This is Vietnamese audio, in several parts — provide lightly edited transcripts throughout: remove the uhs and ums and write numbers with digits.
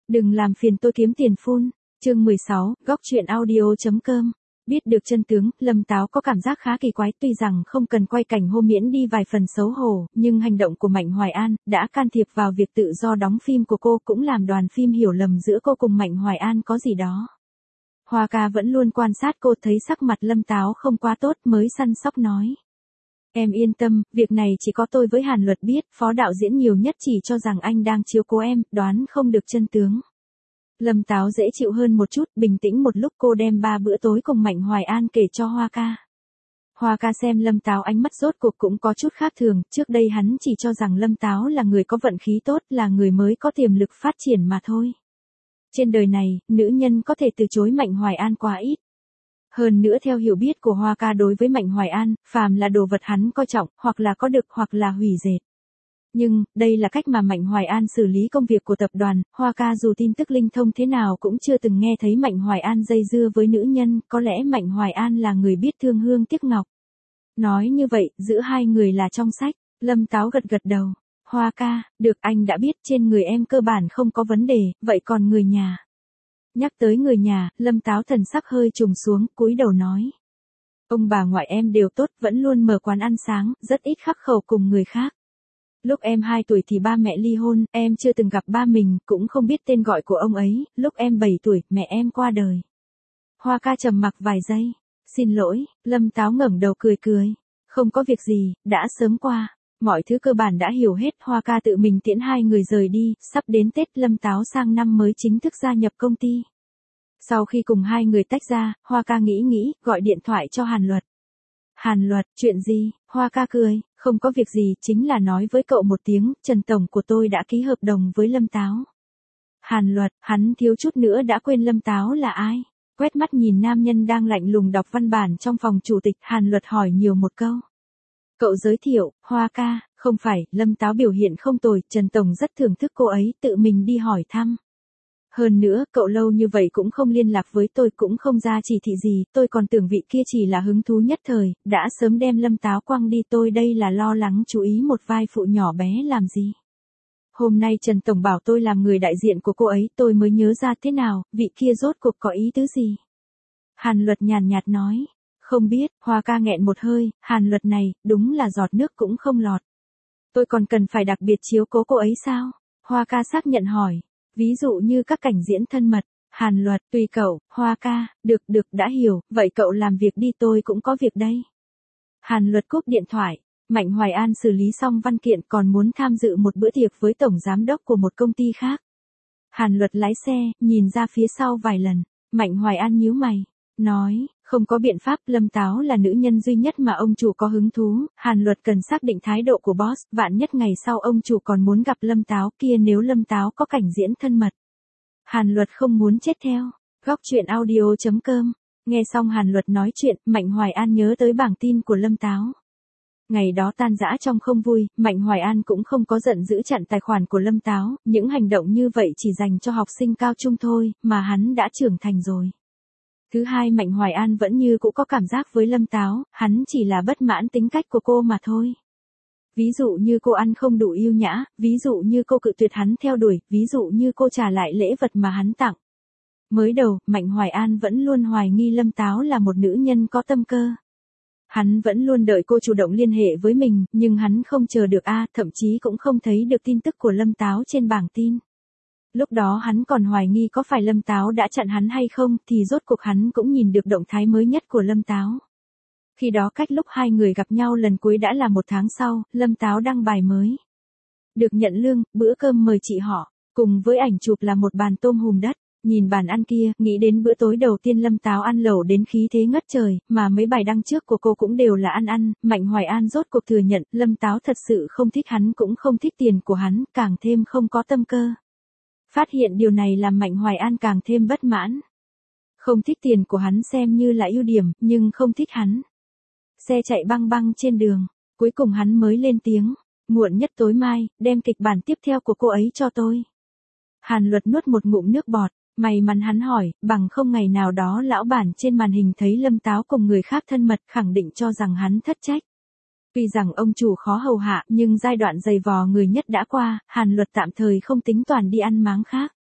Đừng làm phiền tôi kiếm tiền phun. Chương 16, góc truyện audio.com. Biết được chân tướng, Lâm Táo có cảm giác khá kỳ quái, tuy rằng không cần quay cảnh hô miễn đi vài phần xấu hổ, nhưng hành động của Mạnh Hoài An đã can thiệp vào việc tự do đóng phim của cô, cũng làm đoàn phim hiểu lầm giữa cô cùng Mạnh Hoài An có gì đó. Hoa ca vẫn luôn quan sát cô, thấy sắc mặt Lâm Táo không quá tốt mới săn sóc nói. Em yên tâm, việc này chỉ có tôi với Hàn Luật biết, phó đạo diễn nhiều nhất chỉ cho rằng anh đang chiếu cố em, đoán không được chân tướng. Lâm Táo dễ chịu hơn một chút, bình tĩnh một lúc cô đem 3 bữa tối cùng Mạnh Hoài An kể cho Hoa ca. Hoa ca xem Lâm Táo ánh mắt rốt cuộc cũng có chút khác thường, trước đây hắn chỉ cho rằng Lâm Táo là người có vận khí tốt, là người mới có tiềm lực phát triển mà thôi. Trên đời này, nữ nhân có thể từ chối Mạnh Hoài An quá ít. Hơn nữa theo hiểu biết của Hoa ca đối với Mạnh Hoài An, phàm là đồ vật hắn coi trọng, hoặc là có được hoặc là hủy dệt. Nhưng, đây là cách mà Mạnh Hoài An xử lý công việc của tập đoàn, Hoa ca dù tin tức linh thông thế nào cũng chưa từng nghe thấy Mạnh Hoài An dây dưa với nữ nhân, có lẽ Mạnh Hoài An là người biết thương hương tiếc ngọc. Nói như vậy, giữa hai người là trong sách, Lâm Táo gật gật đầu. Hoa ca, được, anh đã biết, trên người em cơ bản không có vấn đề, vậy còn người nhà? Nhắc tới người nhà, Lâm Táo thần sắc hơi trùng xuống, cúi đầu nói. Ông bà ngoại em đều tốt, vẫn luôn mở quán ăn sáng, rất ít khắc khẩu cùng người khác. Lúc em 2 tuổi thì ba mẹ ly hôn, em chưa từng gặp ba mình, cũng không biết tên gọi của ông ấy, lúc em 7 tuổi, mẹ em qua đời. Hoa ca trầm mặc vài giây. Xin lỗi, Lâm Táo ngẩng đầu cười cười. Không có việc gì, đã sớm qua. Mọi thứ cơ bản đã hiểu hết, Hoa ca tự mình tiễn hai người rời đi, sắp đến Tết Lâm Táo sang năm mới chính thức gia nhập công ty. Sau khi cùng hai người tách ra, Hoa ca nghĩ, gọi điện thoại cho Hàn Luật. Hàn Luật, chuyện gì? Hoa ca cười, không có việc gì, chính là nói với cậu một tiếng, Trần Tổng của tôi đã ký hợp đồng với Lâm Táo. Hàn Luật, hắn thiếu chút nữa đã quên Lâm Táo là ai? Quét mắt nhìn nam nhân đang lạnh lùng đọc văn bản trong phòng chủ tịch, Hàn Luật hỏi nhiều một câu. Cậu giới thiệu, Hoa ca, không phải, Lâm Táo biểu hiện không tồi, Trần Tổng rất thưởng thức cô ấy, tự mình đi hỏi thăm. Hơn nữa, cậu lâu như vậy cũng không liên lạc với tôi, cũng không ra chỉ thị gì, tôi còn tưởng vị kia chỉ là hứng thú nhất thời, đã sớm đem Lâm Táo quăng đi, tôi đây là lo lắng chú ý một vai phụ nhỏ bé làm gì. Hôm nay Trần Tổng bảo tôi làm người đại diện của cô ấy, tôi mới nhớ ra thế nào, vị kia rốt cuộc có ý tứ gì. Hàn Luật nhàn nhạt nói, không biết, Hoa ca nghẹn một hơi, Hàn Luật này, đúng là giọt nước cũng không lọt. Tôi còn cần phải đặc biệt chiếu cố cô ấy sao? Hoa ca xác nhận hỏi. Ví dụ như các cảnh diễn thân mật, Hàn Luật, tùy cậu, Hoa ca, được, đã hiểu, vậy cậu làm việc đi, tôi cũng có việc đây. Hàn Luật cúp điện thoại, Mạnh Hoài An xử lý xong văn kiện còn muốn tham dự một bữa tiệc với tổng giám đốc của một công ty khác. Hàn Luật lái xe, nhìn ra phía sau vài lần, Mạnh Hoài An nhíu mày, nói, không có biện pháp, Lâm Táo là nữ nhân duy nhất mà ông chủ có hứng thú, Hàn Luật cần xác định thái độ của boss, vạn nhất ngày sau ông chủ còn muốn gặp Lâm Táo kia, nếu Lâm Táo có cảnh diễn thân mật. Hàn Luật không muốn chết theo. Góc truyện audio.com. Nghe xong Hàn Luật nói chuyện, Mạnh Hoài An nhớ tới bảng tin của Lâm Táo. Ngày đó tan rã trong không vui, Mạnh Hoài An cũng không có giận giữ chặn tài khoản của Lâm Táo, những hành động như vậy chỉ dành cho học sinh cao trung thôi, mà hắn đã trưởng thành rồi. Thứ hai, Mạnh Hoài An vẫn như cũng có cảm giác với Lâm Táo, hắn chỉ là bất mãn tính cách của cô mà thôi. Ví dụ như cô ăn không đủ yêu nhã, ví dụ như cô cự tuyệt hắn theo đuổi, ví dụ như cô trả lại lễ vật mà hắn tặng. Mới đầu, Mạnh Hoài An vẫn luôn hoài nghi Lâm Táo là một nữ nhân có tâm cơ. Hắn vẫn luôn đợi cô chủ động liên hệ với mình, nhưng hắn không chờ được thậm chí cũng không thấy được tin tức của Lâm Táo trên bảng tin. Lúc đó hắn còn hoài nghi có phải Lâm Táo đã chặn hắn hay không, thì rốt cuộc hắn cũng nhìn được động thái mới nhất của Lâm Táo. Khi đó cách lúc hai người gặp nhau lần cuối đã là 1 tháng sau, Lâm Táo đăng bài mới. Được nhận lương, bữa cơm mời chị họ, cùng với ảnh chụp là một bàn tôm hùm đất. Nhìn bàn ăn kia, nghĩ đến bữa tối đầu tiên Lâm Táo ăn lẩu đến khí thế ngất trời, mà mấy bài đăng trước của cô cũng đều là ăn, Mạnh Hoài An rốt cuộc thừa nhận, Lâm Táo thật sự không thích hắn, cũng không thích tiền của hắn, càng thêm không có tâm cơ. Phát hiện điều này làm Mạnh Hoài An càng thêm bất mãn. Không thích tiền của hắn xem như là ưu điểm, nhưng không thích hắn. Xe chạy băng băng trên đường, cuối cùng hắn mới lên tiếng, muộn nhất tối mai, đem kịch bản tiếp theo của cô ấy cho tôi. Hàn Luật nuốt một ngụm nước bọt, may mắn hắn hỏi, bằng không ngày nào đó lão bản trên màn hình thấy Lâm Táo cùng người khác thân mật, khẳng định cho rằng hắn thất trách. Tuy rằng ông chủ khó hầu hạ, nhưng giai đoạn dày vò người nhất đã qua, Hàn Luật tạm thời không tính toàn đi ăn máng khác.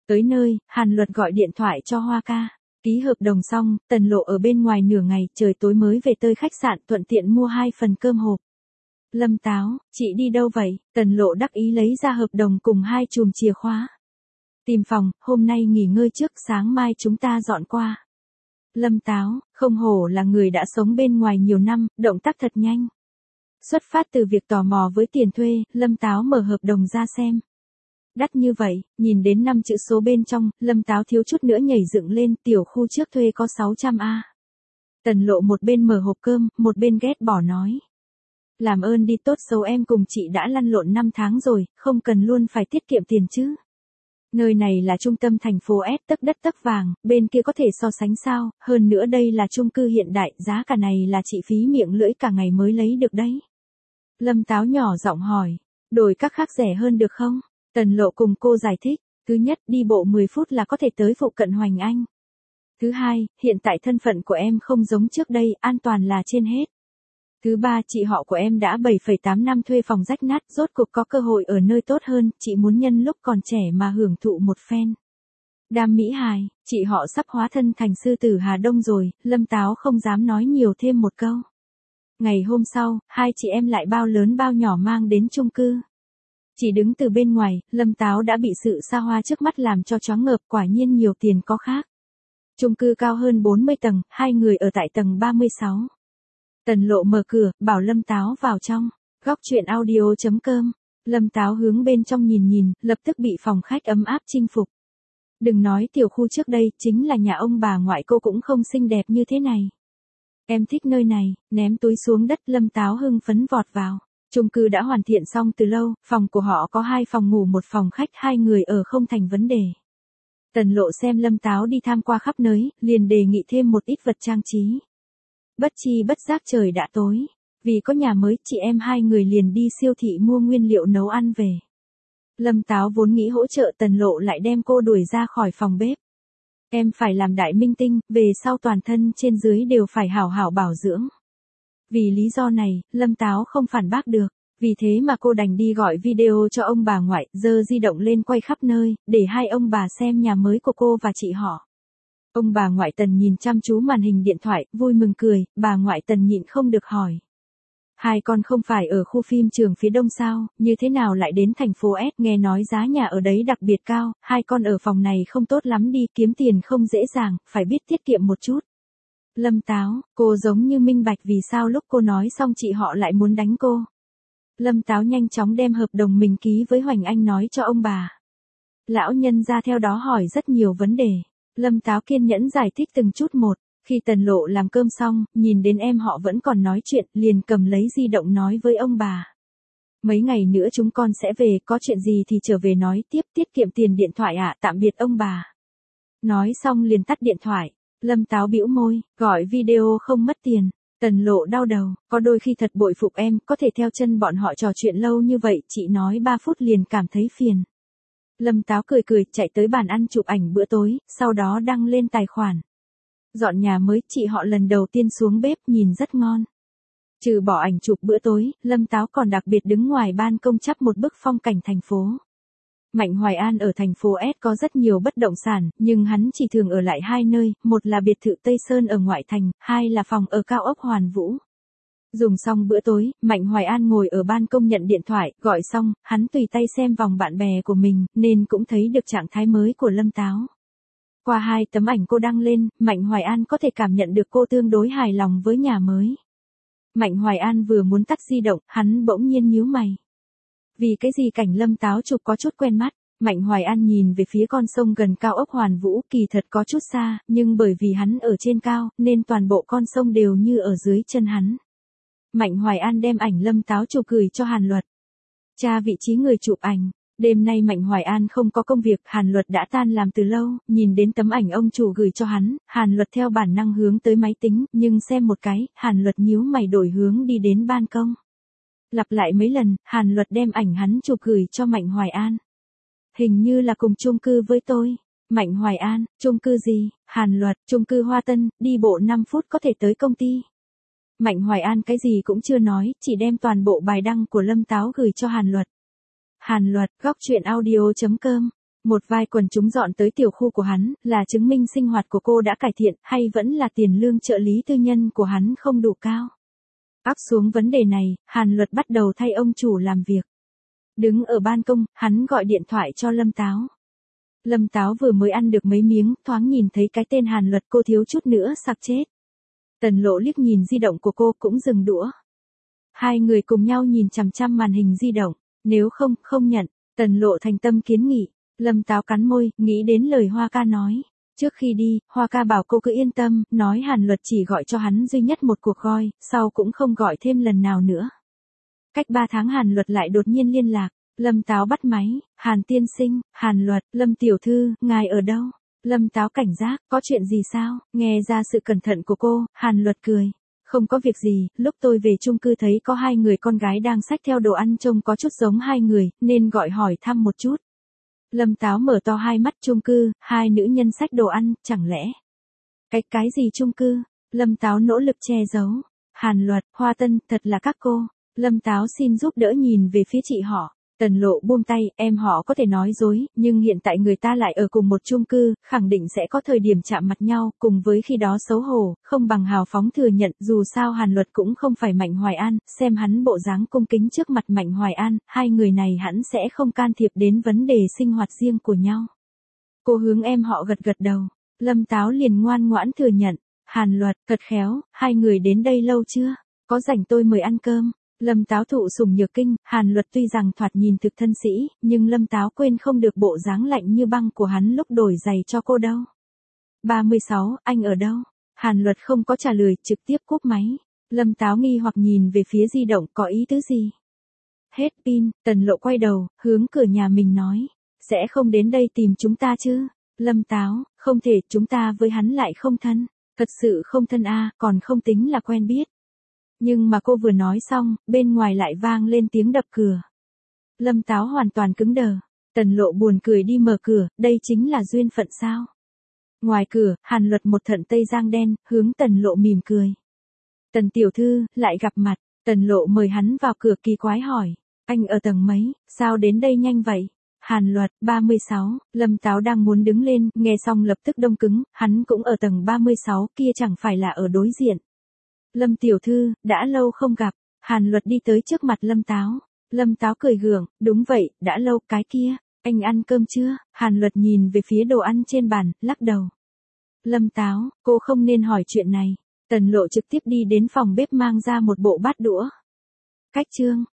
Tới nơi, Hàn Luật gọi điện thoại cho Hoa ca. Ký hợp đồng xong, Tần Lộ ở bên ngoài nửa ngày, trời tối mới về tới khách sạn, thuận tiện mua 2 phần cơm hộp. Lâm Táo, chị đi đâu vậy? Tần Lộ đắc ý lấy ra hợp đồng cùng 2 chùm chìa khóa. Tìm phòng, hôm nay nghỉ ngơi trước, sáng mai chúng ta dọn qua. Lâm Táo, không hổ là người đã sống bên ngoài nhiều năm, động tác thật nhanh. Xuất phát từ việc tò mò với tiền thuê, Lâm Táo mở hợp đồng ra xem. Đắt như vậy, nhìn đến 5 chữ số bên trong, Lâm Táo thiếu chút nữa nhảy dựng lên, tiểu khu trước thuê có 600A. Tần Lộ một bên mở hộp cơm, một bên ghét bỏ nói. Làm ơn đi, tốt xấu em cùng chị đã lăn lộn 5 tháng rồi, không cần luôn phải tiết kiệm tiền chứ. Nơi này là trung tâm thành phố S, tấc đất tấc vàng, bên kia có thể so sánh sao, hơn nữa đây là chung cư hiện đại, giá cả này là chị phí miệng lưỡi cả ngày mới lấy được đấy. Lâm Táo nhỏ giọng hỏi, đổi các khác rẻ hơn được không? Tần Lộ cùng cô giải thích, thứ nhất, đi bộ 10 phút là có thể tới phụ cận Hoành Anh. Thứ hai, hiện tại thân phận của em không giống trước đây, an toàn là trên hết. Thứ ba, chị họ của em đã 7,8 năm thuê phòng rách nát, rốt cuộc có cơ hội ở nơi tốt hơn, chị muốn nhân lúc còn trẻ mà hưởng thụ một phen. Đam mỹ hài, chị họ sắp hóa thân thành sư tử Hà Đông rồi, Lâm Táo không dám nói nhiều thêm một câu. Ngày hôm sau, 2 chị em lại bao lớn bao nhỏ mang đến chung cư. Chỉ đứng từ bên ngoài, Lâm Táo đã bị sự xa hoa trước mắt làm cho choáng ngợp, quả nhiên nhiều tiền có khác. Chung cư cao hơn 40 tầng, 2 người ở tại tầng 36. Tần Lộ mở cửa, bảo Lâm Táo vào trong. Góc chuyện audio.com. Lâm Táo hướng bên trong nhìn nhìn, lập tức bị phòng khách ấm áp chinh phục. Đừng nói tiểu khu trước đây, chính là nhà ông bà ngoại cô cũng không xinh đẹp như thế này. Em thích nơi này, ném túi xuống đất, Lâm Táo hưng phấn vọt vào. Chung cư đã hoàn thiện xong từ lâu, phòng của họ có 2 phòng ngủ, 1 phòng khách, 2 người ở không thành vấn đề. Tần Lộ xem Lâm Táo đi tham qua khắp nơi, liền đề nghị thêm một ít vật trang trí. Bất chi bất giác trời đã tối. Vì có nhà mới, chị em 2 người liền đi siêu thị mua nguyên liệu nấu ăn về. Lâm Táo vốn nghĩ hỗ trợ, Tần Lộ lại đem cô đuổi ra khỏi phòng bếp. Em phải làm đại minh tinh, về sau toàn thân trên dưới đều phải hảo hảo bảo dưỡng. Vì lý do này, Lâm Táo không phản bác được. Vì thế mà cô đành đi gọi video cho ông bà ngoại, giơ di động lên quay khắp nơi, để 2 ông bà xem nhà mới của cô và chị họ. Ông bà ngoại Tần nhìn chăm chú màn hình điện thoại, vui mừng cười, bà ngoại Tần nhịn không được hỏi. 2 con không phải ở khu phim trường phía đông sao, như thế nào lại đến thành phố S, nghe nói giá nhà ở đấy đặc biệt cao, 2 con ở phòng này không tốt lắm đi, kiếm tiền không dễ dàng, phải biết tiết kiệm một chút. Lâm Táo, cô giống như minh bạch vì sao lúc cô nói xong chị họ lại muốn đánh cô. Lâm Táo nhanh chóng đem hợp đồng mình ký với Hoành Anh nói cho ông bà. Lão nhân ra theo đó hỏi rất nhiều vấn đề. Lâm Táo kiên nhẫn giải thích từng chút một. Khi Tần Lộ làm cơm xong, nhìn đến em họ vẫn còn nói chuyện, liền cầm lấy di động nói với ông bà. Mấy ngày nữa chúng con sẽ về, có chuyện gì thì trở về nói tiếp, tiết kiệm tiền điện thoại ạ, tạm biệt ông bà. Nói xong liền tắt điện thoại. Lâm Táo bĩu môi, gọi video không mất tiền. Tần Lộ đau đầu, có đôi khi thật bội phục em, có thể theo chân bọn họ trò chuyện lâu như vậy, chị nói 3 phút liền cảm thấy phiền. Lâm Táo cười cười, chạy tới bàn ăn chụp ảnh bữa tối, sau đó đăng lên tài khoản. Dọn nhà mới, chị họ lần đầu tiên xuống bếp, nhìn rất ngon. Trừ bỏ ảnh chụp bữa tối, Lâm Táo còn đặc biệt đứng ngoài ban công chắp một bức phong cảnh thành phố. Mạnh Hoài An ở thành phố S có rất nhiều bất động sản, nhưng hắn chỉ thường ở lại 2 nơi, một là biệt thự Tây Sơn ở ngoại thành, 2 là phòng ở cao ốc Hoàn Vũ. Dùng xong bữa tối, Mạnh Hoài An ngồi ở ban công nhận điện thoại, gọi xong, hắn tùy tay xem vòng bạn bè của mình, nên cũng thấy được trạng thái mới của Lâm Táo. Qua 2 tấm ảnh cô đăng lên, Mạnh Hoài An có thể cảm nhận được cô tương đối hài lòng với nhà mới. Mạnh Hoài An vừa muốn tắt di động, hắn bỗng nhiên nhíu mày. Vì cái gì cảnh Lâm Táo chụp có chút quen mắt, Mạnh Hoài An nhìn về phía con sông gần cao ốc Hoàn Vũ, kỳ thật có chút xa, nhưng bởi vì hắn ở trên cao, nên toàn bộ con sông đều như ở dưới chân hắn. Mạnh Hoài An đem ảnh Lâm Táo chụp gửi cho Hàn Luật. Tra vị trí người chụp ảnh. Đêm nay Mạnh Hoài An không có công việc, Hàn Luật đã tan làm từ lâu, nhìn đến tấm ảnh ông chủ gửi cho hắn, Hàn Luật theo bản năng hướng tới máy tính, nhưng xem một cái, Hàn Luật nhíu mày đổi hướng đi đến ban công. Lặp lại mấy lần, Hàn Luật đem ảnh hắn chụp gửi cho Mạnh Hoài An. Hình như là cùng chung cư với tôi. Mạnh Hoài An, chung cư gì? Hàn Luật, chung cư Hoa Tân, đi bộ 5 phút có thể tới công ty. Mạnh Hoài An cái gì cũng chưa nói, chỉ đem toàn bộ bài đăng của Lâm Táo gửi cho Hàn Luật. Hàn Luật, góc chuyện audio.com Một vài quần chúng dọn tới tiểu khu của hắn, là chứng minh sinh hoạt của cô đã cải thiện, hay vẫn là tiền lương trợ lý tư nhân của hắn không đủ cao? Áp xuống vấn đề này, Hàn Luật bắt đầu thay ông chủ làm việc. Đứng ở ban công, hắn gọi điện thoại cho Lâm Táo. Lâm Táo vừa mới ăn được mấy miếng, thoáng nhìn thấy cái tên Hàn Luật cô thiếu chút nữa sặc chết. Tần Lộ liếc nhìn di động của cô cũng dừng đũa. Hai người cùng nhau nhìn chằm chằm màn hình di động, nếu không, không nhận. Tần Lộ thành tâm kiến nghị. Lâm Táo cắn môi, nghĩ đến lời Hoa ca nói. Trước khi đi, Hoa ca bảo cô cứ yên tâm, nói Hàn Luật chỉ gọi cho hắn duy nhất một cuộc gọi, sau cũng không gọi thêm lần nào nữa. Cách 3 tháng Hàn Luật lại đột nhiên liên lạc. Lâm Táo bắt máy, Hàn tiên sinh, Hàn Luật, Lâm tiểu thư, ngài ở đâu? Lâm Táo cảnh giác, có chuyện gì sao? Nghe ra sự cẩn thận của cô, Hàn Luật cười. Không có việc gì, lúc tôi về chung cư thấy có 2 người con gái đang xách theo đồ ăn trông có chút giống 2 người, nên gọi hỏi thăm một chút. Lâm Táo mở to hai mắt. Chung cư, 2 nữ nhân xách đồ ăn, chẳng lẽ? Cái gì chung cư? Lâm Táo nỗ lực che giấu. Hàn Luật, Hoa Tân, thật là các cô. Lâm Táo xin giúp đỡ nhìn về phía chị họ. Tần Lộ buông tay, em họ có thể nói dối, nhưng hiện tại người ta lại ở cùng một chung cư, khẳng định sẽ có thời điểm chạm mặt nhau, cùng với khi đó xấu hổ, không bằng hào phóng thừa nhận, dù sao Hàn Luật cũng không phải Mạnh Hoài An, xem hắn bộ dáng cung kính trước mặt Mạnh Hoài An, 2 người này hẳn sẽ không can thiệp đến vấn đề sinh hoạt riêng của nhau. Cô hướng em họ gật gật đầu, Lâm Táo liền ngoan ngoãn thừa nhận. Hàn Luật, thật khéo, 2 người đến đây lâu chưa? Có rảnh tôi mời ăn cơm. Lâm Táo thụ sủng nhược kinh, Hàn Luật tuy rằng thoạt nhìn thực thân sĩ, nhưng Lâm Táo quên không được bộ dáng lạnh như băng của hắn lúc đổi giày cho cô đâu. 36, anh ở đâu? Hàn Luật không có trả lời, trực tiếp cúp máy. Lâm Táo nghi hoặc nhìn về phía di động, có ý tứ gì? Hết pin, Tần Lộ quay đầu, hướng cửa nhà mình nói. Sẽ không đến đây tìm chúng ta chứ? Lâm Táo, không thể, chúng ta với hắn lại không thân. Thật sự không thân a, còn không tính là quen biết. Nhưng mà cô vừa nói xong, bên ngoài lại vang lên tiếng đập cửa. Lâm Táo hoàn toàn cứng đờ. Tần Lộ buồn cười đi mở cửa, đây chính là duyên phận sao? Ngoài cửa, Hàn Luật một thận tây giang đen, hướng Tần Lộ mỉm cười. Tần tiểu thư, lại gặp mặt. Tần Lộ mời hắn vào cửa kỳ quái hỏi. Anh ở tầng mấy, sao đến đây nhanh vậy? Hàn Luật, 36, Lâm Táo đang muốn đứng lên, nghe xong lập tức đông cứng, hắn cũng ở tầng 36, kia chẳng phải là ở đối diện. Lâm tiểu thư, đã lâu không gặp. Hàn Luật đi tới trước mặt Lâm Táo. Lâm Táo cười gượng, đúng vậy, đã lâu, cái kia, anh ăn cơm chưa? Hàn Luật nhìn về phía đồ ăn trên bàn, lắc đầu. Lâm Táo, cô không nên hỏi chuyện này. Tần Lộ trực tiếp đi đến phòng bếp mang ra một bộ bát đũa. Cách chương.